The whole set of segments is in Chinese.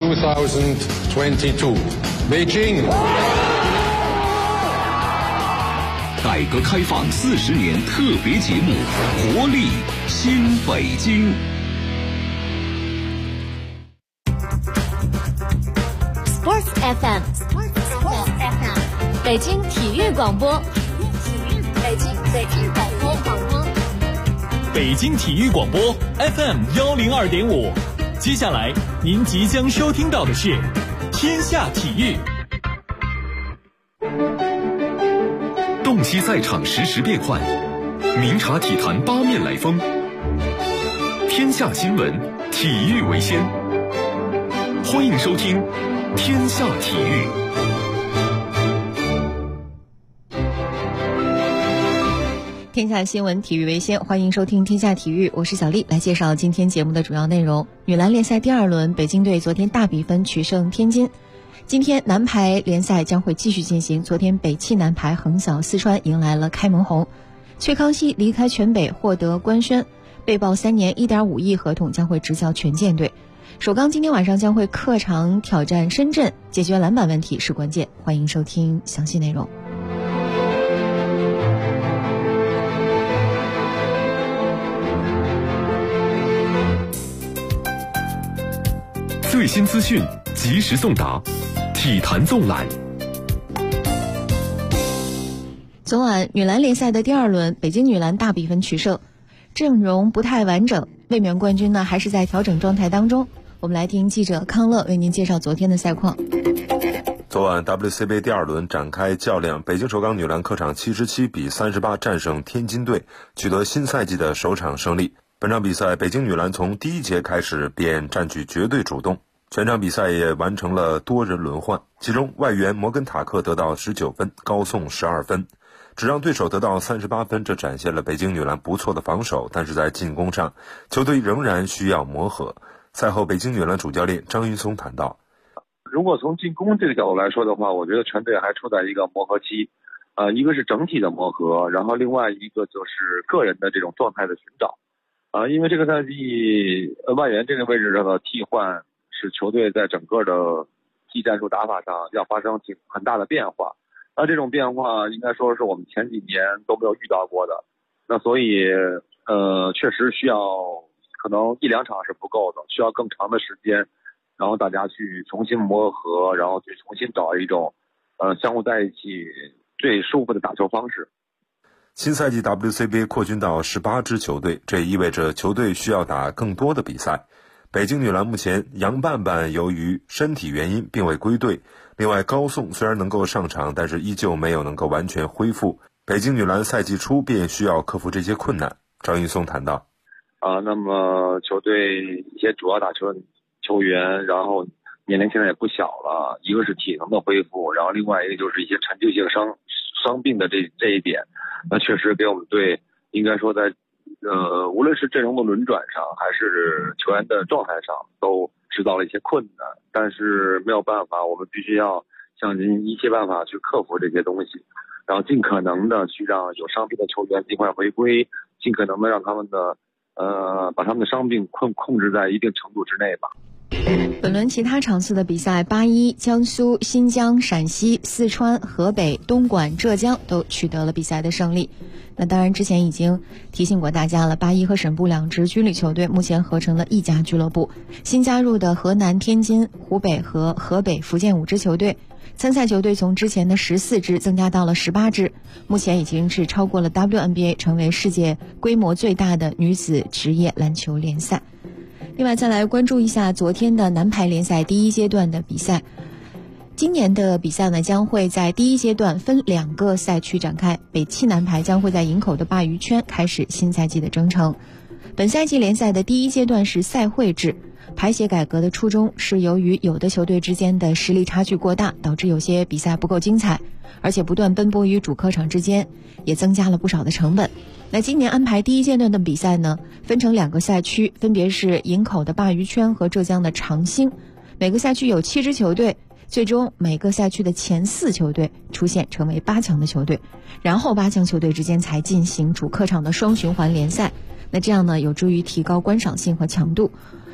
2022. Beijing. 改革开放40年特别节目《活力新北京》。 Sports FM， 北京体育广播，北京体育广播 FM 102.5。接下来您即将收听到的是《天下体育》。 洞悉赛场实时变幻，明察体坛八面来风。天下新闻，体育为先。欢迎收听《天下体育》。 天下新闻，体育为先，欢迎收听《天下体育》，我是小丽，来介绍今天节目的主要内容。女篮联赛第2轮，北京队昨天大比分取胜天津。今天男排联赛将会继续进行，昨天北汽男排横扫四川，迎来了开门红。阙康熙离开全北获得官宣，被曝3年1.5亿合同，将会执教全舰队。首钢今天晚上将会客场挑战深圳，解决篮板问题是关键。欢迎收听详细内容。 最新资讯及时送达，体坛纵览。 昨晚女篮联赛的第2轮，北京女篮大比分取胜，阵容不太完整，卫冕冠军呢还是在调整状态当中。我们来听记者康乐为您介绍昨天的赛况。 昨晚 WCBA 第2轮展开较量，北京首钢女篮客场77比38战胜天津队，取得新赛季的首场胜利。本场比赛，北京女篮从第1节开始便占据绝对主动，全场比赛也完成了多人轮换，其中外援摩根塔克得到19分，高颂12分，只让对手得到38分，这展现了北京女篮不错的防守，但是在进攻上，球队仍然需要磨合。赛后，北京女篮主教练张云松谈到， 如果从进攻这个角度来说的话，我觉得全队还处在一个磨合期，一个是整体的磨合，然后另外一个就是个人的这种状态的寻找。因为这个赛季外援这个位置上的替换使球队在整个的技战术打法上要发生很大的变化，那这种变化应该说是我们前几年都没有遇到过的，那所以确实需要可能1-2场是不够的，需要更长的时间，然后大家去重新磨合，然后去重新找一种相互在一起最舒服的打球方式。 新赛季 WCBA 扩军到18支球队，这意味着球队需要打更多的比赛。北京女篮目前杨伴伴由于身体原因并未归队，另外高颂虽然能够上场，但是依旧没有能够完全恢复。北京女篮赛季初便需要克服这些困难。张云松谈到， 那么球队一些主要打球的球员，然后年龄现在也不小了，一个是体能的恢复，然后另外一个就是一些陈旧性伤病的这一点，那确实给我们队应该说在无论是阵容的轮转上还是球员的状态上都制造了一些困难，但是没有办法，我们必须要想尽一切办法去克服这些东西，然后尽可能的去让有伤病的球员尽快回归，尽可能的让他们的把他们的伤病控制在一定程度之内吧。 本轮其他场次的比赛，81、江苏、新疆、陕西、四川、河北、东莞、浙江都取得了比赛的胜利。那当然之前已经提醒过大家了，81和省部2支军旅球队目前合成了一家俱乐部，新加入的河南、天津、湖北和河北、福建5支球队，参赛球队从之前的14支增加到了18支，目前已经是超过了 WNBA， 成为世界规模最大的女子职业篮球联赛。另外再来关注一下昨天的男排联赛第1阶段的比赛。今年的比赛呢，将会在第1阶段分2个赛区展开，北汽男排将会在营口的鲅鱼圈开始新赛季的征程。本赛季联赛的第1阶段是赛会制，排协改革的初衷是由于有的球队之间的实力差距过大，导致有些比赛不够精彩，而且不断奔波于主客场之间，也增加了不少的成本。那今年安排第1阶段的比赛呢，分成2个赛区，分别是营口的鲅鱼圈和浙江的长兴，每个赛区有7支球队，最终每个赛区的前4球队出现成为8强的球队，然后8强球队之间才进行主客场的双循环联赛。那这样呢，有助于提高观赏性和强度。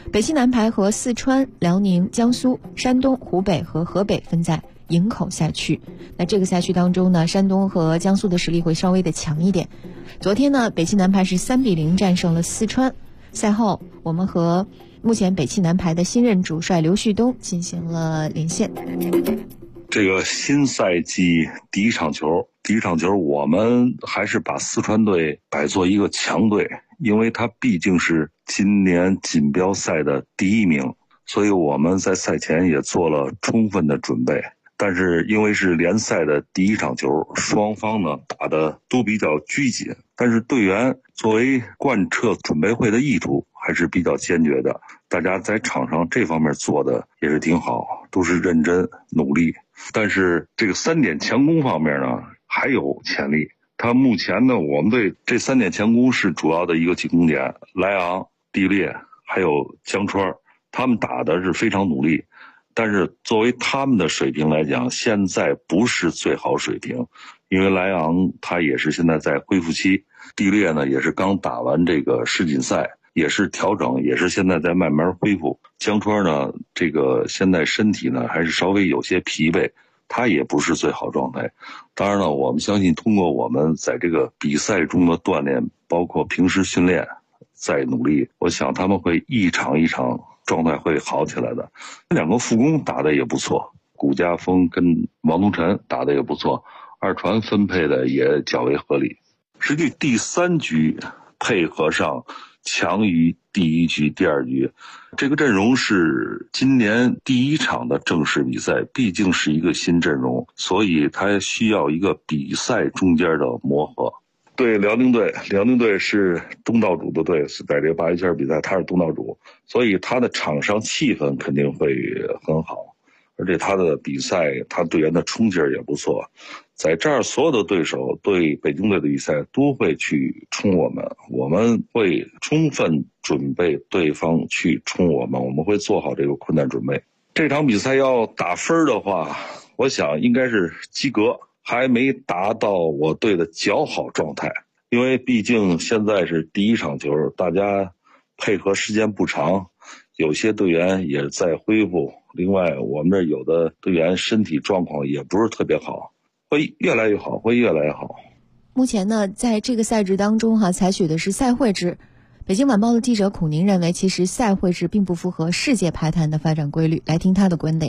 北西南排和四川、辽宁、江苏、山东、湖北和河北分在营口赛区。那这个赛区当中呢，山东和江苏的实力会稍微的强一点。昨天呢，北西南排是3-0战胜了四川。赛后，我们和目前北西南排的新任主帅刘旭东进行了连线。 这个新赛季第一场球，我们还是把四川队摆作一个强队，因为它毕竟是今年锦标赛的第1名，所以我们在赛前也做了充分的准备。但是因为是联赛的第一场球，双方呢打的都比较拘谨，但是队员作为贯彻准备会的意图还是比较坚决的，大家在场上这方面做的也是挺好，都是认真努力。但是这个3点强攻方面呢还有潜力，他目前呢我们队这3点强攻是主要的一个进攻点，莱昂、地列还有江川，他们打的是非常努力，但是作为他们的水平来讲，现在不是最好水平，因为莱昂他也是现在在恢复期，地列呢也是刚打完这个世锦赛，也是调整，也是现在在慢慢恢复。江川呢这个现在身体呢还是稍微有些疲惫，他也不是最好状态。当然了，我们相信通过我们在这个比赛中的锻炼，包括平时训练再努力，我想他们会一场一场状态会好起来的。2个副攻打得也不错，谷家锋跟王东晨打得也不错，二传分配的也较为合理。实际第3局配合上强于第1局、第2局，这个阵容是今年第1场的正式比赛，毕竟是一个新阵容，所以它需要一个比赛中间的磨合。对辽宁队是东道主的队，是在这个8一线比赛他是东道主，所以他的场上气氛肯定会很好，而且他的比赛他队员的冲劲儿也不错。在这儿所有的对手对北京队的比赛都会去冲我们，我们会充分准备对方去冲我们，我们会做好这个困难准备。这场比赛要打分的话，我想应该是及格，还没达到我队的较好状态，因为毕竟现在是第1场球，大家配合时间不长，有些队员也在恢复，另外我们这有的队员身体状况也不是特别好，会越来越好。 目前呢，在这个赛制当中采取的是赛会制。北京晚报的记者孔宁认为，其实赛会制并不符合世界排坛的发展规律。来听他的观点。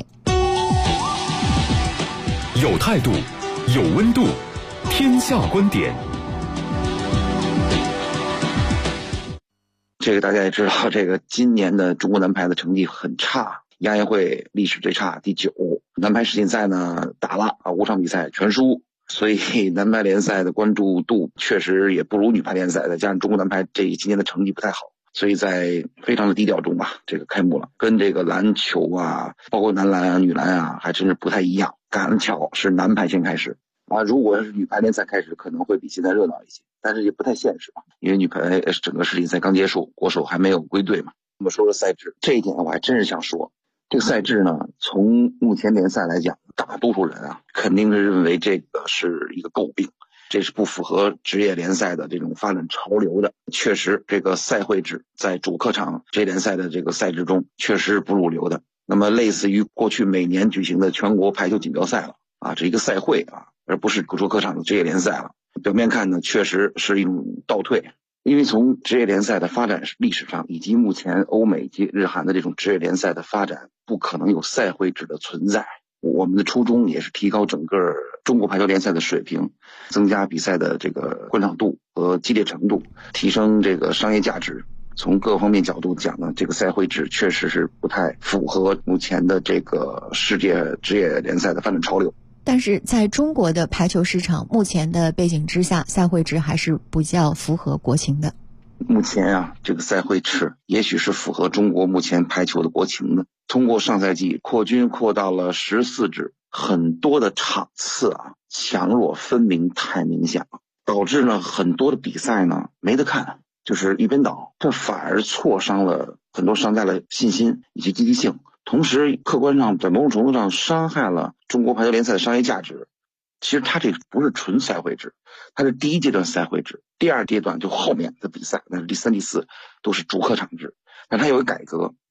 有态度，有温度，天下观点。 这个大家也知道，这个今年的中国男排的成绩很差，亚运会历史最差第9，男排世锦赛呢打了5场比赛全输，所以男排联赛的关注度确实也不如女排联赛，再加上中国男排今年的成绩不太好，所以在非常的低调中吧，这个开幕了，跟这个篮球啊，包括男篮啊、女篮啊，还真是不太一样。赶巧是男排先开始啊，如果是女排联赛开始，可能会比现在热闹一些，但是也不太现实嘛，因为女排整个世锦赛刚结束，国手还没有归队嘛。那么说说赛制这一点，我还真是想说，这个赛制呢，从目前联赛来讲，大多数人啊肯定是认为这个是一个诟病，这是不符合职业联赛的这种发展潮流的。确实，这个赛会制在主客场职业联赛的这个赛制中确实是不入流的。那么类似于过去每年举行的全国排球锦标赛了啊，这一个赛会啊，而不是主客场的职业联赛了。表面看呢，确实是一种倒退。因为从职业联赛的发展历史上，以及目前欧美及日韩的这种职业联赛的发展，不可能有赛会制的存在。我们的初衷也是提高整个中国排球联赛的水平，增加比赛的这个观赏度和激烈程度，提升这个商业价值。从各方面角度讲呢，这个赛会制确实是不太符合目前的这个世界职业联赛的发展潮流。 但是在中国的排球市场目前的背景之下，赛会制还是比较符合国情的。 目前啊，这个赛会制也许是符合中国目前排球的国情的。通过上赛季扩军扩到了14支，很多的场次啊，强弱分明太明显了，导致呢很多的比赛呢没得看，就是一边倒，这反而挫伤了很多商家的信心以及积极性，同时客观上在某种程度上伤害了中国排球联赛的商业价值。其实它这个不是纯赛会制，它是第一阶段赛会制，第二阶段就后面的比赛，那是第3、第4都是主客场制。但它有个改革，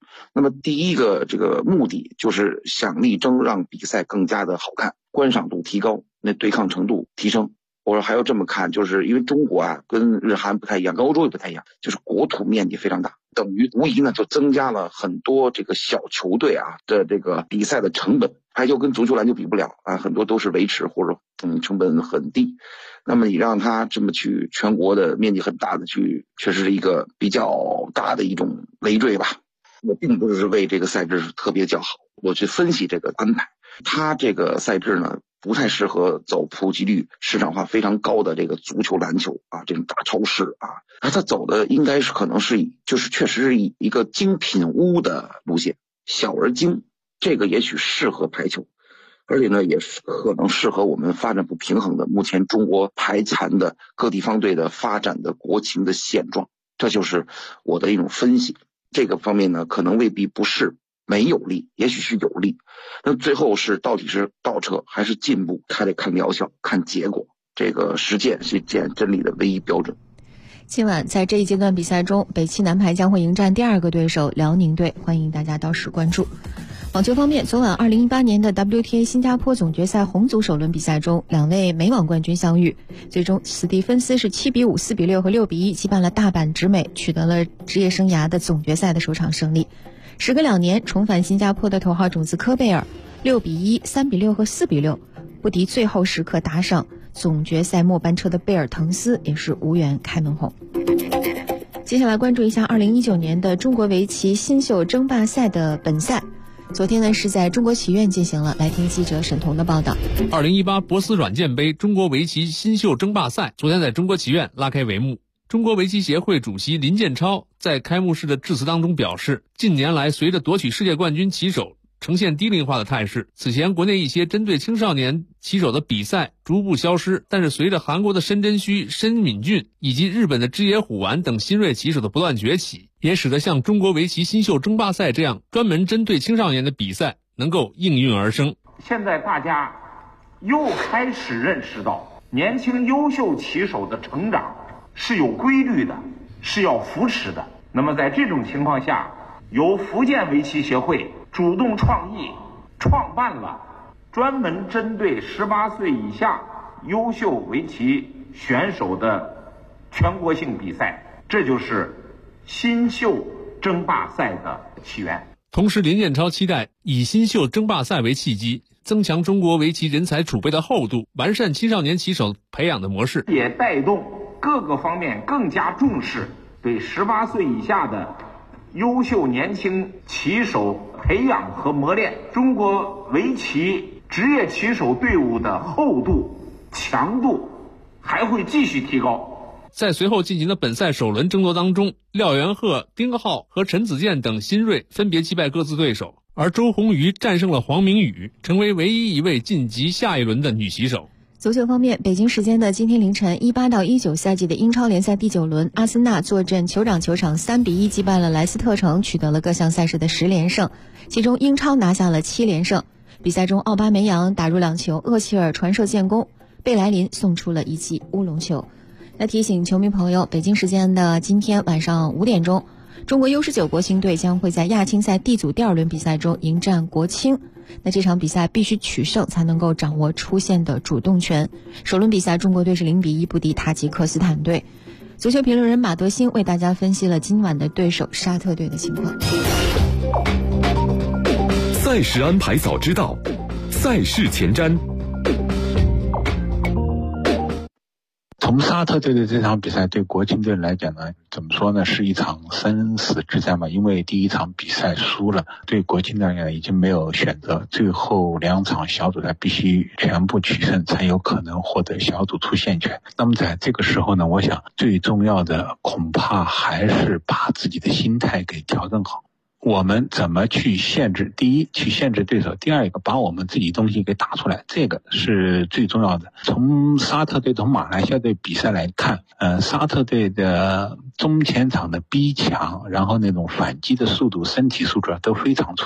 那么第一个这个目的就是想力争让比赛更加的好看，观赏度提高，那对抗程度提升。我说还要这么看，就是因为中国啊跟日韩不太一样，跟欧洲也不太一样，就是国土面积非常大，等于无疑呢就增加了很多这个小球队啊的这个比赛的成本。排球跟足球篮球比不了啊，很多都是维持或者成本很低。那么你让他这么去全国的面积很大的去，确实是一个比较大的一种累赘吧。我并不是为这个赛制特别叫好，我去分析这个安排。他这个赛制呢不太适合走普及率市场化非常高的这个足球篮球啊，这种大超市啊，他走的应该是可能是就是确实是一个精品屋的路线，小而精，这个也许适合排球，而且呢也可能适合我们发展不平衡的目前中国排残的各地方队的发展的国情的现状。这就是我的一种分析。这个方面呢可能未必不是没有利，也许是有利，那最后是到底是倒撤还是进步，还得看疗效，看结果。这个实践是见真理的唯一标准。 今晚在这一阶段比赛中，北汽男排将会迎战第二个对手辽宁队，欢迎大家到时关注。网球方面，昨晚2018年的 WTA 新加坡总决赛红组首轮比赛中，两位美网冠军相遇，最终史蒂芬斯是7-5、4-6和6-1击败了大阪直美，取得了职业生涯的总决赛的首场胜利。时隔2年重返新加坡的头号种子科贝尔6-1、3-6和4-6，不敌最后时刻打上总决赛末班车的贝尔滕斯，也是无缘开门红。接下来关注一下2019年的中国围棋新秀争霸赛的本赛。昨天呢是在中国棋院进行了，来听记者沈彤的报道。 2018博斯软件杯中国围棋新秀争霸赛昨天在中国棋院拉开帷幕。中国围棋协会主席林建超在开幕式的致辞当中表示，近年来随着夺取世界冠军棋手呈现低龄化的态势，此前国内一些针对青少年棋手的比赛逐步消失，但是随着韩国的申真虚、申敏俊以及日本的枝野虎丸等新锐棋手的不断崛起，也使得像中国围棋新秀争霸赛这样专门针对青少年的比赛能够应运而生。 现在大家又开始认识到，年轻优秀棋手的成长是有规律的，是要扶持的。那么在这种情况下，由福建围棋协会主动创意创办了专门针对18岁以下优秀围棋选手的全国性比赛，这就是新秀争霸赛的起源。 同时林建超期待以新秀争霸赛为契机，增强中国围棋人才储备的厚度，完善青少年棋手培养的模式， 也带动各个方面更加重视对18岁以下的优秀年轻棋手培养和磨练。中国围棋职业棋手队伍的厚度、强度还会继续提高。 在随后进行的本赛首轮争夺当中，廖元鹤、丁浩和陈子健等新锐分别击败各自对手，而周鸿祎战胜了黄明宇，成为唯一一位晋级下一轮的女棋手。 足球方面，北京时间的今天凌晨，18到19赛季的英超联赛第9轮，阿森纳坐镇酋长球场3-1击败了莱斯特城，取得了各项赛事的10连胜，其中英超拿下了7连胜。比赛中，奥巴梅扬打入2球，厄齐尔传射建功，贝莱林送出了一记乌龙球。那提醒球迷朋友，北京时间的今天晚上5点钟，中国 U19 国青队将会在亚青赛 D 组第2轮比赛中迎战国青。那这场比赛必须取胜才能够掌握出线的主动权。首轮比赛中国队是0-1不敌塔吉克斯坦队。足球评论人马德兴为大家分析了今晚的对手沙特队的情况。 赛事安排早知道，赛事前瞻。 从沙特队的这场比赛对国青队来讲呢，怎么说呢，是一场生死之战吧。因为第一场比赛输了，对国青队而言已经没有选择，最后2场小组赛必须全部取胜才有可能获得小组出线权。那么在这个时候呢，我想最重要的恐怕还是把自己的心态给调整好。我们怎么去限制，第一去限制对手，第二个把我们自己东西给打出来，这个是最重要的。从沙特队从马来西亚队比赛来看，沙特队的中前场的逼抢，然后那种反击的速度、身体素质都非常出色。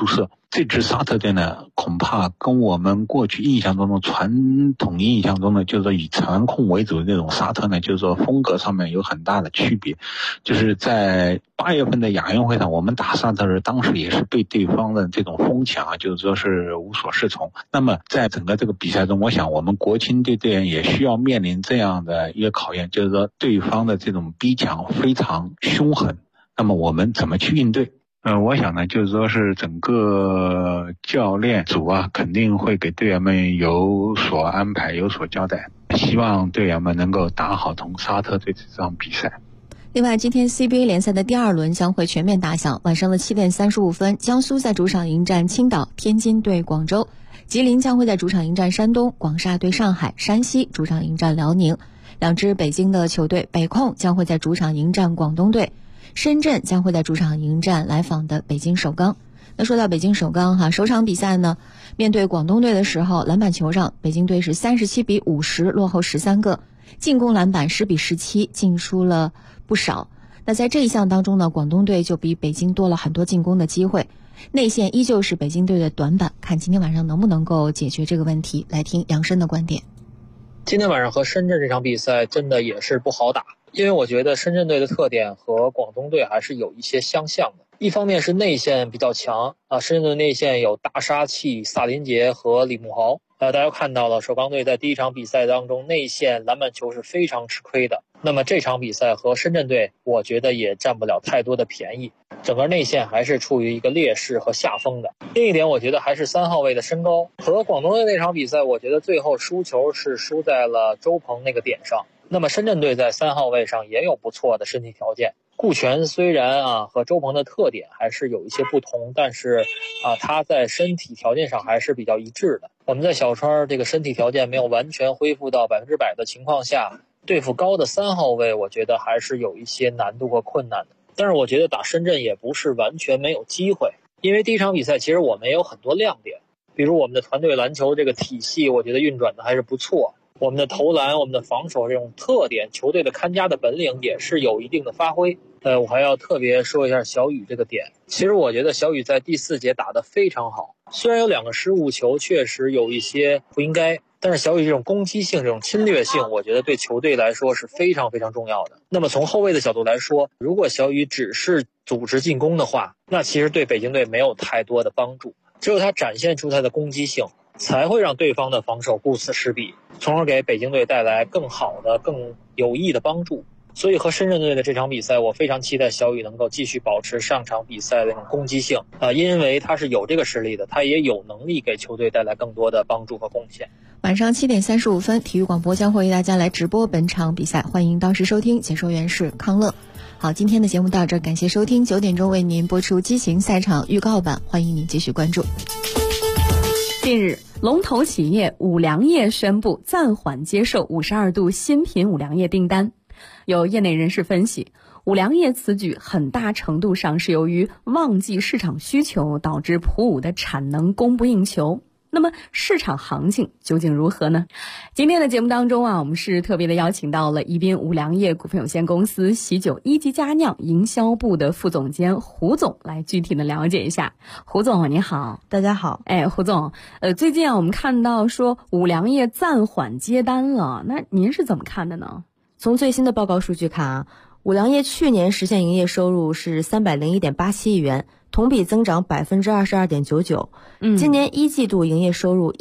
这支沙特队呢，恐怕跟我们过去印象中的传统印象中的就是说以传控为主的那种沙特呢，就是说风格上面有很大的区别。就是在8月份的亚运会上，我们打沙特时，当时也是被对方的这种疯抢啊，就是说是无所适从。那么在整个这个比赛中，我想我们国青队队员也需要面临这样的一个考验，就是说对方的这种逼抢非常凶狠，那么我们怎么去应对？我想呢，就是说是整个教练组啊，肯定会给队员们有所安排，有所交代，希望队员们能够打好同沙特队这场比赛。 另外，今天 CBA 联赛的第2轮将会全面打响，晚上的7点35分，江苏在主场迎战青岛，天津对广州，吉林将会在主场迎战山东，广厦对上海，山西主场迎战辽宁。2支北京的球队，北控将会在主场迎战广东队，深圳将会在主场迎战来访的北京首钢。那说到北京首钢首场比赛呢，面对广东队的时候，篮板球上北京队是37比50落后13个，进攻篮板10比17，净输了不少。那在这一项当中呢，广东队就比北京多了很多进攻的机会，内线依旧是北京队的短板，看今天晚上能不能够解决这个问题。来听杨申的观点。 今天晚上和深圳这场比赛真的也是不好打，因为我觉得深圳队的特点和广东队还是有一些相像的。一方面是内线比较强深圳队内线有大杀器萨林杰和李慕豪。大家看到了首钢队在第一场比赛当中内线篮板球是非常吃亏的，那么这场比赛和深圳队我觉得也占不了太多的便宜，整个内线还是处于一个劣势和下风的。另一点我觉得还是3号位的身高，和广东队那场比赛我觉得最后输球是输在了周鹏那个点上。那么深圳队在3号位上也有不错的身体条件，顾全虽然和周鹏的特点还是有一些不同，但是他在身体条件上还是比较一致的。我们在小川这个身体条件没有完全恢复到100%的情况下，对付高的3号位我觉得还是有一些难度和困难的。但是我觉得打深圳也不是完全没有机会，因为第一场比赛其实我们也有很多亮点，比如我们的团队篮球这个体系我觉得运转的还是不错，我们的投篮我们的防守这种特点，球队的看家的本领也是有一定的发挥。我还要特别说一下小雨这个点，其实我觉得小雨在第4节打得非常好，虽然有2个失误球确实有一些不应该，但是小雨这种攻击性这种侵略性我觉得对球队来说是非常非常重要的。那么从后卫的角度来说，如果小雨只是组织进攻的话，那其实对北京队没有太多的帮助，只有他展现出他的攻击性，才会让对方的防守顾此失彼，从而给北京队带来更好的更有益的帮助。所以和深圳队的这场比赛我非常期待小雨能够继续保持上场比赛的那种攻击性因为他是有这个实力的，他也有能力给球队带来更多的帮助和贡献。 晚上7点35分，体育广播将会为大家来直播本场比赛，欢迎到时收听，解说员是康乐。好，今天的节目到这儿，感谢收听，9点钟为您播出激情赛场预告版，欢迎您继续关注。 近日，龙头企业五粮液宣布暂缓接受52度新品五粮液订单。有业内人士分析，五粮液此举很大程度上是由于旺季市场需求导致普五的产能供不应求。那么市场行情究竟如何呢？今天的节目当中我们是特别的邀请到了宜宾五粮液股份有限公司喜酒一级佳酿营销部的副总监胡总来具体的了解一下。胡总你好。 大家好。 胡总，最近我们看到说五粮液暂缓接单了，那您是怎么看的呢？ 从最新的报告数据看五粮液去年实现营业收入是301.87亿元，同比增长 22.99%。今年一季度营业收入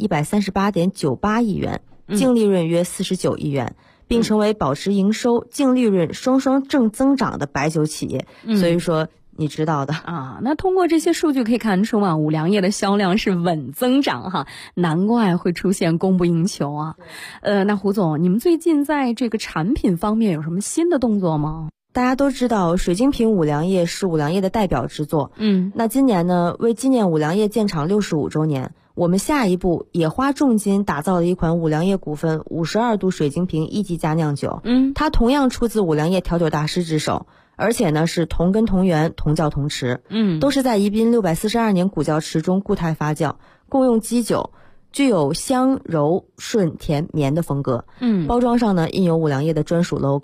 138.98亿元，净利润约49亿元，并成为保持营收、净利润双双正增长的白酒企业。所以说你知道的那通过这些数据可以看出五粮液的销量是稳增长难怪会出现供不应求那胡总，你们最近在这个产品方面有什么新的动作吗？ 大家都知道水晶瓶五粮液是五粮液的代表之作。那今年呢，为纪念五粮液建厂65周年，我们下一步也花重金打造了一款五粮液股份52度水晶瓶一级佳酿酒。它同样出自五粮液调酒大师之手，而且呢是同根同源同窖同池，都是在宜宾642年古窖池中固态发酵，共用基酒，具有香柔顺甜绵的风格。包装上呢印有五粮液的专属 logo，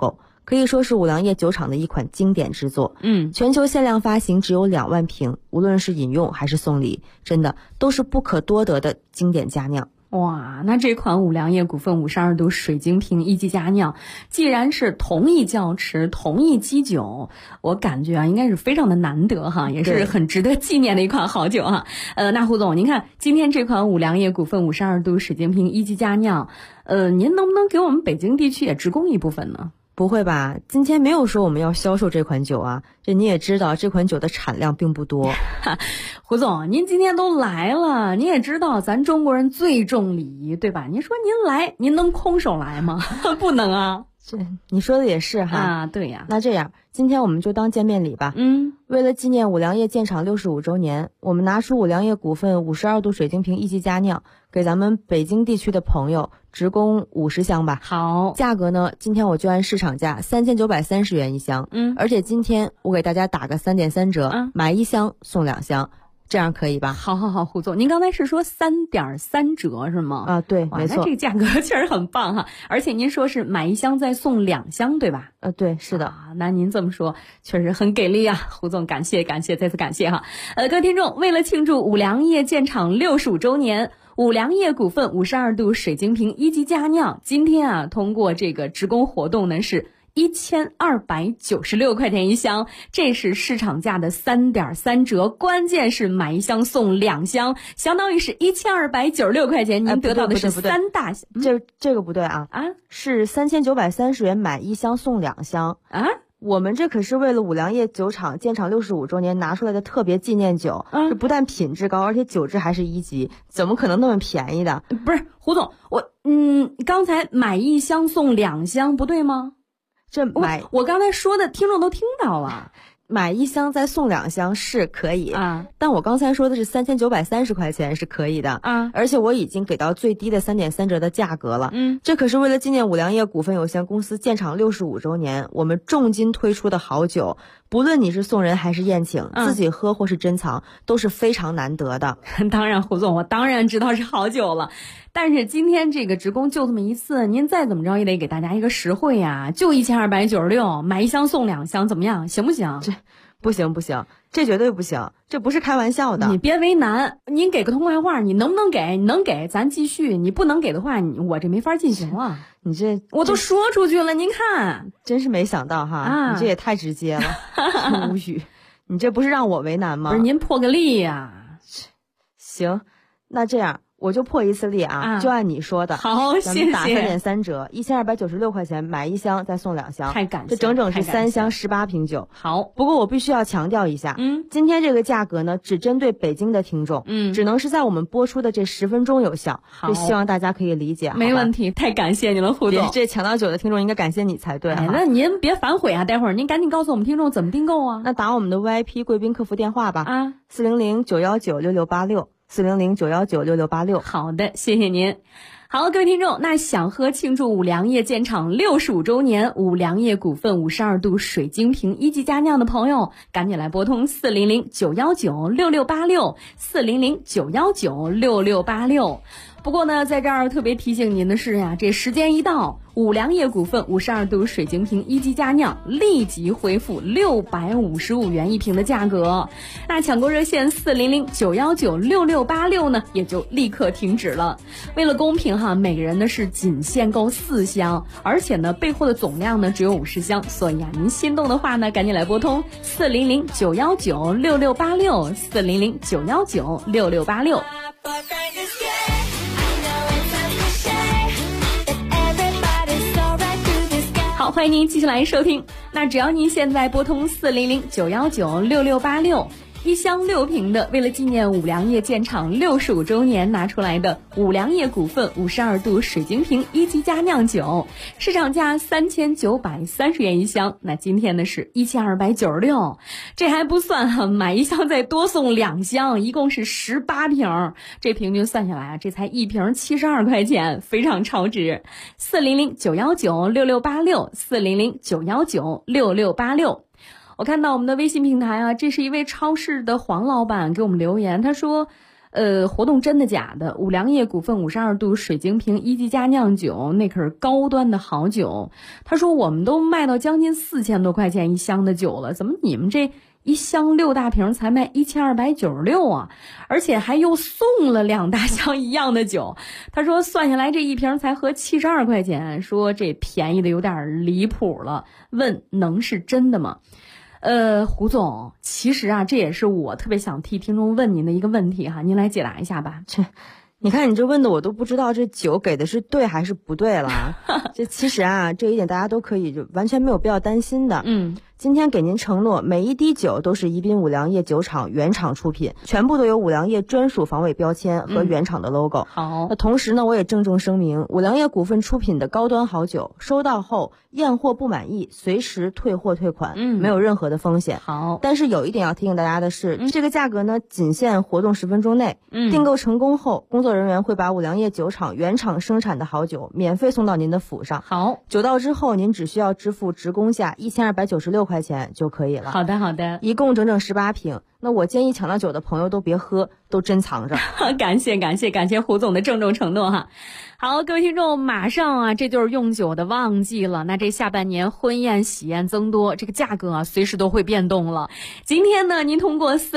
可以说是五粮液酒厂的一款经典之作。全球限量发行只有2万瓶，无论是饮用还是送礼，真的都是不可多得的经典佳酿。 哇，那这款五粮液股份52度水晶瓶一级佳酿，既然是同一窖池同一基酒，我感觉应该是非常的难得哈，也是很值得纪念的一款好酒哈。那胡总，您看今天这款五粮液股份52度水晶瓶一级佳酿，您能不能给我们北京地区也直供一部分呢？ 不会吧，今天没有说我们要销售这款酒啊，这你也知道这款酒的产量并不多。 胡总，您今天都来了，您也知道咱中国人最重礼仪，对吧？您说您来，您能空手来吗？不能啊。 这你说的也是哈。 啊，对呀。 那这样，今天我们就当见面礼吧。为了纪念五粮液建厂65周年，我们拿出五粮液股份52度水晶瓶一级佳酿，给咱们北京地区的朋友直供50箱吧。 好， 价格呢，今天我就按市场价3930元一箱。而且今天我给大家打个3.3折，买1箱送2箱。这样可以吧？ 好，胡总，您刚才是说3.3折是吗？ 啊，对，没错。 那这个价格确实很棒哈，而且您说是买1箱再送2箱，对吧？ 对，是的。 那您这么说确实很给力啊，胡总，感谢，再次感谢哈。各位听众，为了庆祝五粮液建厂65周年，五粮液股份52度水晶瓶一级佳酿，今天通过这个直供活动呢是1296块钱一箱，这是市场价的3.3折，关键是买1箱送2箱，相当于是1296块钱，您得到的是3大箱。 这个不对啊，是3930元买1箱送2箱啊。我们这可是为了五粮液酒厂建厂65周年拿出来的特别纪念酒，这不但品质高，而且酒质还是1级，怎么可能那么便宜的？ 不是，胡总，刚才买1箱送2箱不对吗？我刚才说的听众都听到了， 买1箱再送2箱是可以啊，但我刚才说的是3930块钱是可以的啊，而且我已经给到最低的3.3折的价格了。这可是为了纪念五粮液股份有限公司建厂65周年，我们重金推出的好酒，不论你是送人还是宴请，自己喝或是珍藏，都是非常难得的。 当然，胡总，我当然知道是好酒了。但是今天这个直供就这么一次，您再怎么着也得给大家一个实惠呀，就1296，买1箱送2箱，怎么样？行不行？ 这不行，这绝对不行，这不是开玩笑的。 你别为难，您给个痛快话，你能不能给？你能给咱继续，你不能给的话，我这没法进行了。 你这我都说出去了，您看， 真是没想到哈，你这也太直接了，无语。你这不是让我为难吗？ 不是，您破个例呀。 行，那这样。我就破一次例啊，就按你说的。 好，谢谢。 咱们打3.3折，1296块钱买1箱再送2箱， 太感谢。 这整整是3箱18瓶酒。 好， 不过我必须要强调一下，今天这个价格呢，只针对北京的听众，只能是在我们播出的这10分钟有效。就希望大家可以理解。 没问题，太感谢你了，胡总。 这抢到酒的听众应该感谢你才对。 那您别反悔啊，待会儿您赶紧告诉我们听众怎么订购啊。 那打我们的 VIP 贵宾客服电话吧，400-919-6686。400-919-6686。 好的，谢谢您。好，各位听众，那想喝庆祝五粮液建厂65周年五粮液股份52度水晶瓶一级佳酿的朋友，赶紧来拨通400-919-6686 400-919-6686。不过呢，在这儿特别提醒您的是呀，这时间一到，五粮液股份52度水晶瓶一级佳酿立即恢复655元一瓶的价格。那抢购热线400-919-6686呢，也就立刻停止了。为了公平哈，每个人呢是仅限购4箱，而且呢备货的总量呢只有50箱，所以啊，您心动的话呢，赶紧来拨通400-919-6686 400-919-6686。好，欢迎您继续来收听。那只要您现在拨通400-919-6686，一箱6瓶的，为了纪念五粮液建厂65周年拿出来的五粮液股份52度水晶瓶一级佳酿酒，市场价3930元一箱，那今天呢是1296，这还不算哈，买1箱再多送2箱，一共是18瓶，这平均算下来啊，这才1瓶72块钱，非常超值。400-919-6686 400-919-6686。我看到我们的微信平台啊，这是一位超市的黄老板给我们留言，他说活动真的假的？五粮液股份52度水晶瓶一级佳酿酒，那可是高端的好酒。他说我们都卖到将近4000多块钱一箱的酒了，怎么你们这一箱6大瓶才卖1296啊？而且还又送了2大箱一样的酒。他说算下来这一瓶才合72块钱，说这便宜的有点离谱了，问能是真的吗？胡总，其实啊，这也是我特别想替听众问您的一个问题哈，您来解答一下吧。 你看你这问的我都不知道这酒给的是对还是不对了。这其实啊，这一点大家都可以就完全没有必要担心的。今天给您承诺，每一滴酒都是宜宾五粮液酒厂原厂出品，全部都有五粮液专属防伪标签和原厂的 logo。 好， 那同时呢，我也郑重声明，五粮液股份出品的高端好酒，收到后验货不满意，随时退货退款，没有任何的风险。 好， 但是有一点要提醒大家的是，这个价格呢，仅限活动10分钟内。订购成功后，工作人员会把五粮液酒厂原厂生产的好酒免费送到您的府上。 好， 酒到之后，您只需要支付职工价1296块钱就可以了。 好的，好的， 一共整整18瓶。那我建议抢到酒的朋友都别喝，都珍藏着。 感谢胡总的郑重承诺哈。好，各位听众，马上啊，这就是用酒的旺季了。那这下半年婚宴喜宴增多，这个价格啊随时都会变动了。今天呢，您通过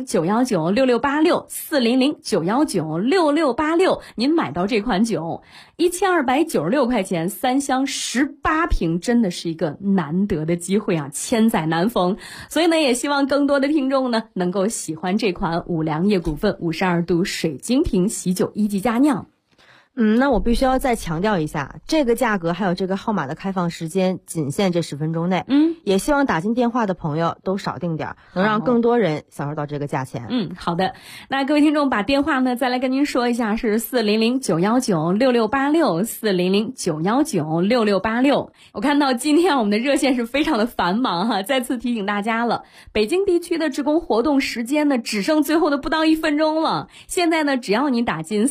400-919-6686，400-919-6686，您买到这款酒，1296块钱，3箱18瓶，真的是一个难得的机会啊，千载难逢。所以呢，也希望更多的听众呢能够喜欢这款五粮液股份52度水晶瓶喜酒一级佳酿。 那我必须要再强调一下，这个价格还有这个号码的开放时间仅限这10分钟内。也希望打进电话的朋友都少订点，能让更多人享受到这个价钱。 好的。那各位听众把电话呢再来跟您说一下，是400-919-6686，400-919-6686。我看到今天我们的热线是非常的繁忙哈，再次提醒大家了，北京地区的职工活动时间呢只剩最后的不到1分钟了。现在呢，只要你打进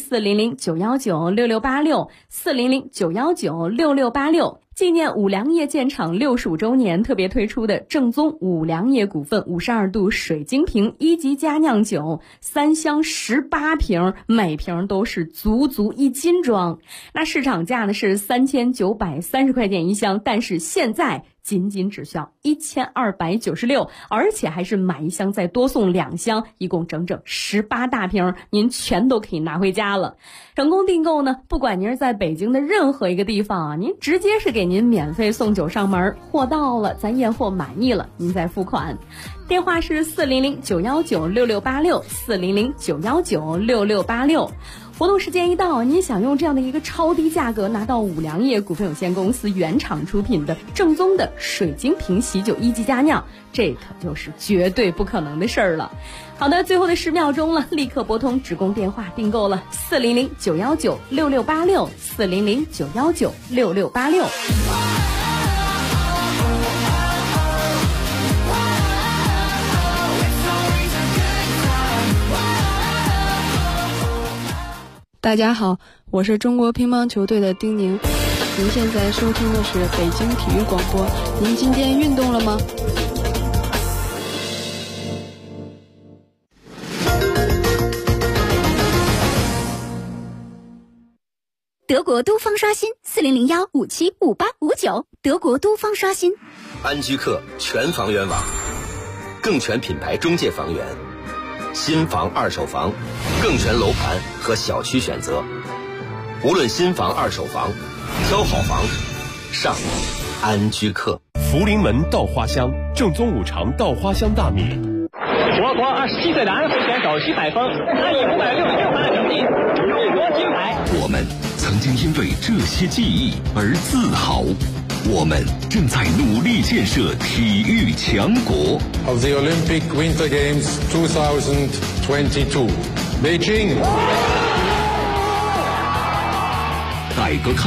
400-919-6686，400-919-6686，纪念五粮液建厂65周年特别推出的正宗五粮液股份52度水晶瓶一级佳酿酒，3箱18瓶，每瓶都是足1斤装。那市场价呢是3930块钱一箱，但是现在仅只需要1296，而且还是买一箱再多送2箱，一共整整18大瓶，您全都可以拿回家了。成功订购呢，不管您是在北京的任何一个地方啊，您直接是给您免费送酒上门，货到了咱验货满意了您再付款。电话是400-919-6686，400-919-6686。活动时间一到，您想用这样的一个超低价格拿到五粮液股份有限公司原厂出品的正宗的水晶瓶喜酒一级佳酿，这可就是绝对不可能的事儿了。好的，最后的10秒钟了，立刻拨通职工电话订购了400-919-6686，400-919-6686。 大家好，我是中国乒乓球队的丁宁。您现在收听的是北京体育广播。您今天运动了吗？ 德国都方刷新40015758559，德国都方刷新。 安居客全房源网，更全品牌中介房源，新房二手房，更全楼盘和小区选择。无论新房二手房，挑好房上安居客。 福临门稻花香，正宗五常稻花香大米。 我国27岁的安徽选手徐海峰，他以566码成绩入国金牌。 我们曾经因为这些记忆而自豪，我们正在努力建设体育强国。 Of the Olympic Winter Games 2022, Beijing. 改革开